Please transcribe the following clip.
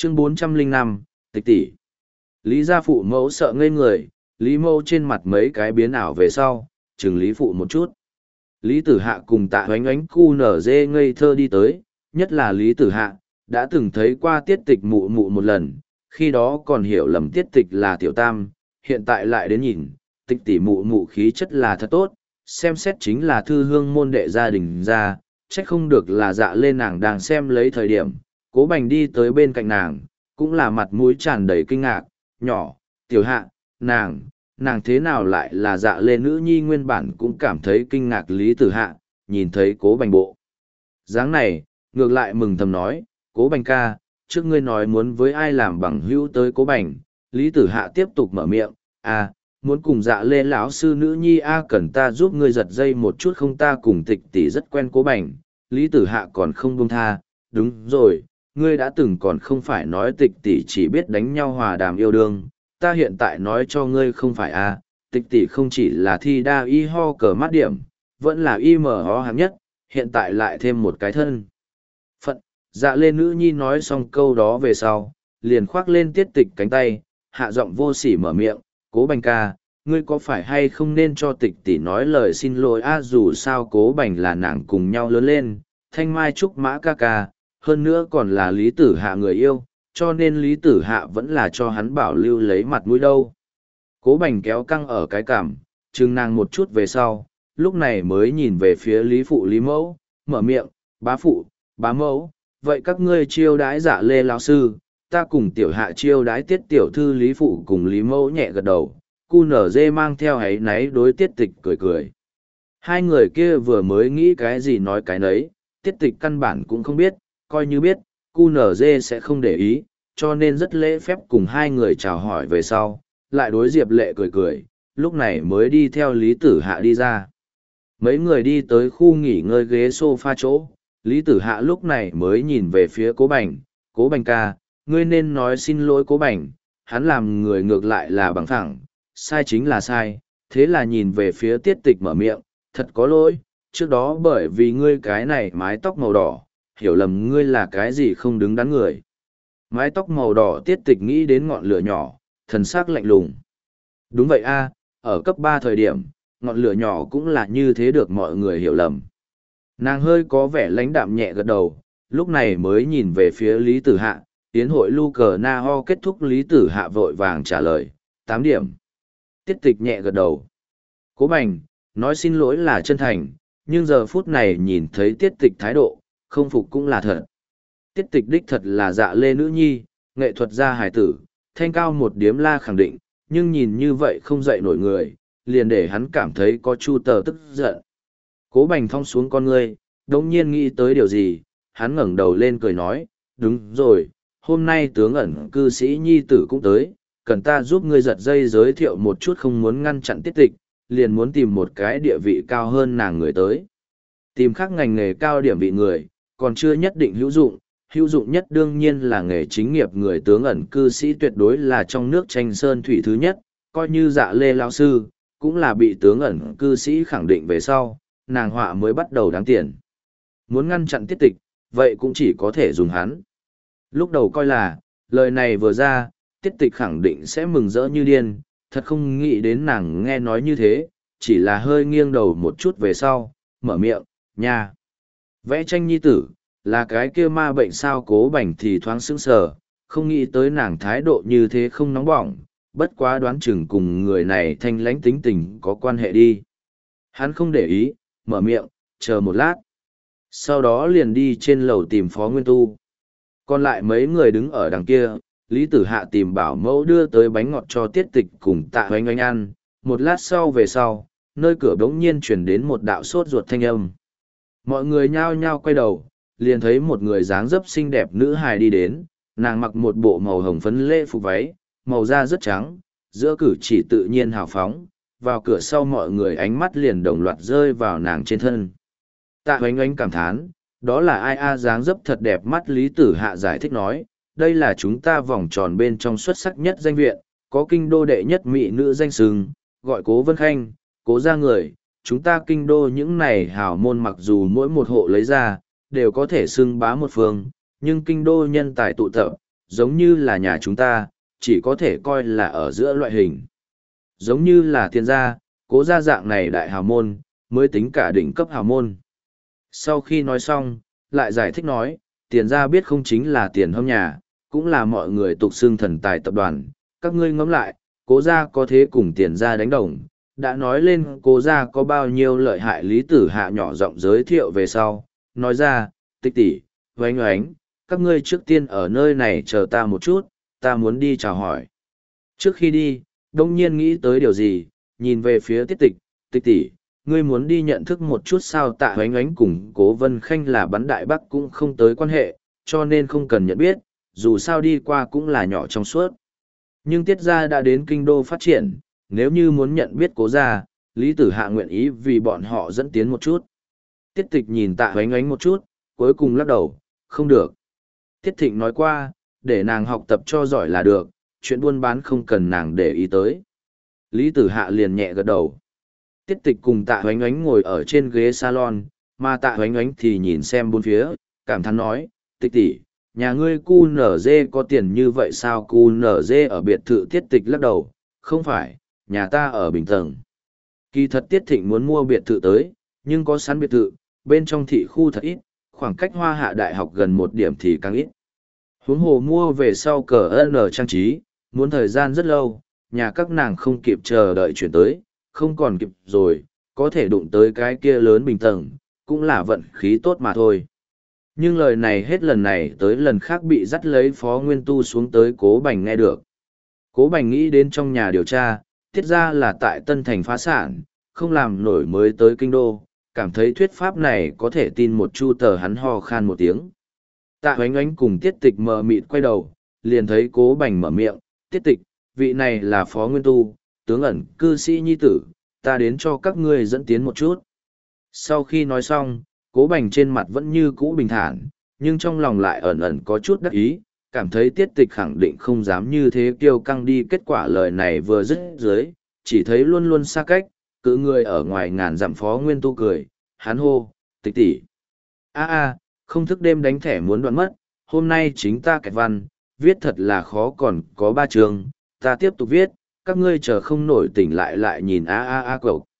Chương 405, tịch tỷ. Lý gia phụ mẫu sợ ngây người, Lý mẫu trên mặt mấy cái biến ảo về sau, chừng Lý phụ một chút. Lý tử hạ cùng tạ hoánh ánh cu nở dê ngây thơ đi tới, nhất là Lý tử hạ, đã từng thấy qua tiết tịch mụ mụ một lần, khi đó còn hiểu lầm tiết tịch là tiểu tam, hiện tại lại đến nhìn, tịch tỷ mụ mụ khí chất là thật tốt, xem xét chính là thư hương môn đệ gia đình ra, trách không được là dạ lên nàng đang xem lấy thời điểm, cố bành đi tới bên cạnh nàng, cũng là mặt mũi tràn đầy kinh ngạc, nhỏ, tiểu hạ, nàng thế nào lại là dạ lên nữ nhi nguyên bản cũng cảm thấy kinh ngạc Lý tử hạ, nhìn thấy cố bành bộ. Dáng này, ngược lại mừng thầm nói, cố bành ca, trước ngươi nói muốn với ai làm bằng hữu tới cố bành, Lý tử hạ tiếp tục mở miệng, muốn cùng dạ lê lão sư nữ nhi cần ta giúp ngươi giật dây một chút không, ta cùng tịch tỷ rất quen cố bành. Lý tử hạ còn không buông tha, đúng rồi, ngươi đã từng còn không phải nói tịch tỷ chỉ biết đánh nhau hòa đàm yêu đương, ta hiện tại nói cho ngươi không phải tịch tỷ không chỉ là thi đa y ho cờ mát điểm, vẫn là y mở ho hạng nhất, hiện tại lại thêm một cái thân phận. Dạ lê nữ nhi nói xong câu đó về sau, liền khoác lên tiết tịch cánh tay, hạ giọng vô sỉ mở miệng, cố bành ca, ngươi có phải hay không nên cho tịch tỷ nói lời xin lỗi dù sao cố bành là nàng cùng nhau lớn lên, thanh mai trúc mã ca ca, hơn nữa còn là Lý tử hạ người yêu, cho nên Lý tử hạ vẫn là cho hắn bảo lưu lấy mặt mũi đâu. Cố bành kéo căng ở cái cảm, chừng nàng một chút về sau, lúc này mới nhìn về phía Lý phụ Lý mẫu, mở miệng, bá phụ, bá mẫu, vậy các ngươi chiêu đãi dạ lê lão sư, ta cùng tiểu hạ chiêu đãi tiết tiểu thư. Lý phụ cùng Lý mẫu nhẹ gật đầu, cu nở dê mang theo áy náy đối tiết tịch cười cười. Hai người kia vừa mới nghĩ cái gì nói cái nấy, tiết tịch căn bản cũng không biết, coi như biết, cu nở dê sẽ không để ý, cho nên rất lễ phép cùng hai người chào hỏi về sau, lại đối Diệp Lệ cười cười, lúc này mới đi theo Lý tử hạ đi ra. Mấy người đi tới khu nghỉ ngơi ghế sofa chỗ, Lý tử hạ lúc này mới nhìn về phía cố bành ca, ngươi nên nói xin lỗi cố bành, hắn làm người ngược lại là bằng thẳng, sai chính là sai, thế là nhìn về phía tiết tịch mở miệng, thật có lỗi, trước đó bởi vì ngươi cái này mái tóc màu đỏ, hiểu lầm ngươi là cái gì không đứng đắn người. Mái tóc màu đỏ tiết tịch nghĩ đến ngọn lửa nhỏ, thần sắc lạnh lùng. Đúng vậy ở cấp 3 thời điểm, ngọn lửa nhỏ cũng là như thế được mọi người hiểu lầm. Nàng hơi có vẻ lãnh đạm nhẹ gật đầu, lúc này mới nhìn về phía Lý tử hạ, tiến hội lu cờ na ho kết thúc. Lý tử hạ vội vàng trả lời, 8 điểm. Tiết tịch nhẹ gật đầu. Cố bành, nói xin lỗi là chân thành, nhưng giờ phút này nhìn thấy tiết tịch thái độ, không phục cũng là thật. Tiết tịch đích thật là dạ lê nữ nhi, nghệ thuật gia hài tử, thanh cao một điếm la khẳng định, nhưng nhìn như vậy không dậy nổi người, liền để hắn cảm thấy có chu tờ tức giận. Cố bành thong xuống con ngươi, đồng nhiên nghĩ tới điều gì, hắn ngẩng đầu lên cười nói, đúng rồi, hôm nay tướng ẩn cư sĩ nhi tử cũng tới, cần ta giúp ngươi giật dây giới thiệu một chút, không muốn ngăn chặn tiết tịch, liền muốn tìm một cái địa vị cao hơn nàng người tới. Tìm khác ngành nghề cao điểm vị người, còn chưa nhất định hữu dụng nhất đương nhiên là nghề chính nghiệp. Người tướng ẩn cư sĩ tuyệt đối là trong nước tranh sơn thủy thứ nhất, coi như dạ lê lão sư, cũng là bị tướng ẩn cư sĩ khẳng định về sau, nàng họa mới bắt đầu đáng tiền. Muốn ngăn chặn tiết tịch, vậy cũng chỉ có thể dùng hắn. Lúc đầu coi là, lời này vừa ra, tiết tịch khẳng định sẽ mừng rỡ như điên, thật không nghĩ đến nàng nghe nói như thế, chỉ là hơi nghiêng đầu một chút về sau, mở miệng, nha. Vẽ tranh nhi tử, là cái kia ma bệnh sao? Cố bành thì thoáng sững sờ, không nghĩ tới nàng thái độ như thế không nóng bỏng, bất quá đoán chừng cùng người này thanh lãnh tính tình có quan hệ đi. Hắn không để ý, mở miệng, chờ một lát. Sau đó liền đi trên lầu tìm Phó Nguyên Tu. Còn lại mấy người đứng ở đằng kia, Lý tử hạ tìm bảo mẫu đưa tới bánh ngọt cho tiết tịch cùng tạ oanh oanh ăn. Một lát sau về sau, nơi cửa bỗng nhiên chuyển đến một đạo sốt ruột thanh âm. Mọi người nhao nhao quay đầu, liền thấy một người dáng dấp xinh đẹp nữ hài đi đến, nàng mặc một bộ màu hồng phấn lễ phục váy, màu da rất trắng, giữa cử chỉ tự nhiên hào phóng, vào cửa sau mọi người ánh mắt liền đồng loạt rơi vào nàng trên thân. Tạ oanh oanh cảm thán, đó là ai dáng dấp thật đẹp mắt. Lý tử hạ giải thích nói, đây là chúng ta vòng tròn bên trong xuất sắc nhất danh viện, có kinh đô đệ nhất mỹ nữ danh xưng, gọi Cố Vân Khanh, Cố gia người, chúng ta kinh đô những này hào môn mặc dù mỗi một hộ lấy ra, đều có thể xưng bá một phương, nhưng kinh đô nhân tài tụ tập, giống như là nhà chúng ta, chỉ có thể coi là ở giữa loại hình. Giống như là tiền gia, cố gia dạng này đại hào môn, mới tính cả đỉnh cấp hào môn. Sau khi nói xong, lại giải thích nói, tiền gia biết không chính là tiền hâm nhà, cũng là mọi người tục xưng thần tài tập đoàn. Các ngươi ngẫm lại, cố gia có thế cùng tiền gia đánh đồng. Đã nói lên cố gia có bao nhiêu lợi hại, Lý Tử Hạ nhỏ giọng giới thiệu về sau, nói ra, Tịch tỷ, oánh oánh, các ngươi trước tiên ở nơi này chờ ta một chút, ta muốn đi chào hỏi. Trước khi đi, đông nhiên nghĩ tới điều gì, nhìn về phía Tiết Tịch, Tịch tỷ, ngươi muốn đi nhận thức một chút sao? Tạ oánh oánh cùng Cố Vân Khanh là bắn đại bắc cũng không tới quan hệ, cho nên không cần nhận biết, dù sao đi qua cũng là nhỏ trong suốt. Nhưng Tiết gia đã đến kinh đô phát triển, nếu như muốn nhận biết Cố gia, Lý Tử Hạ nguyện ý vì bọn họ dẫn tiến một chút. Tiết Tịch nhìn Tạ oánh oánh một chút, cuối cùng lắc đầu, không được. Tiết Thịnh nói qua, để nàng học tập cho giỏi là được, chuyện buôn bán không cần nàng để ý tới. Lý Tử Hạ liền nhẹ gật đầu. Tiết Tịch cùng Tạ oánh oánh ngồi ở trên ghế salon, mà Tạ oánh oánh thì nhìn xem bốn phía, cảm thán nói, Tịch tỷ, nhà ngươi cu nở dê có tiền như vậy sao? Cu nở dê ở biệt thự. Tiết Tịch lắc đầu, không phải, nhà ta ở bình tầng. Kỳ thật Tiết Thịnh muốn mua biệt thự tới, nhưng có sẵn biệt thự, bên trong thị khu thật ít, khoảng cách Hoa Hạ Đại học gần một điểm thì càng ít. Huống hồ mua về sau cờ N trang trí, muốn thời gian rất lâu, nhà các nàng không kịp chờ đợi chuyển tới, không còn kịp rồi, có thể đụng tới cái kia lớn bình tầng, cũng là vận khí tốt mà thôi. Nhưng lời này hết lần này tới lần khác bị dắt lấy Phó Nguyên Tu xuống tới Cố Bành nghe được. Cố Bành nghĩ đến trong nhà điều tra, tiết ra là tại Tân Thành phá sản, không làm nổi mới tới kinh đô, cảm thấy thuyết pháp này có thể tin một chu. Tờ hắn ho khan một tiếng. Tạ oánh oánh cùng Tiết Tịch mờ mịt quay đầu, liền thấy Cố Bành mở miệng, Tiết Tịch, vị này là Phó Nguyên Tu, tướng ẩn cư sĩ nhi tử, ta đến cho các ngươi dẫn tiến một chút. Sau khi nói xong, Cố Bành trên mặt vẫn như cũ bình thản, nhưng trong lòng lại ẩn ẩn có chút đắc ý, cảm thấy Tiết Tịch khẳng định không dám như thế kiêu căng đi. Kết quả lời này vừa dứt dưới, chỉ thấy luôn luôn xa cách, cự người ở ngoài ngàn dặm Phó Nguyên Tu cười, hắn hô, Tịch tỷ, a, không thức đêm đánh thẻ muốn đoạn mất, hôm nay chính ta kẹt văn, viết thật là khó, còn có 3 chương, ta tiếp tục viết, các ngươi chờ không nổi tỉnh lại nhìn a cậu.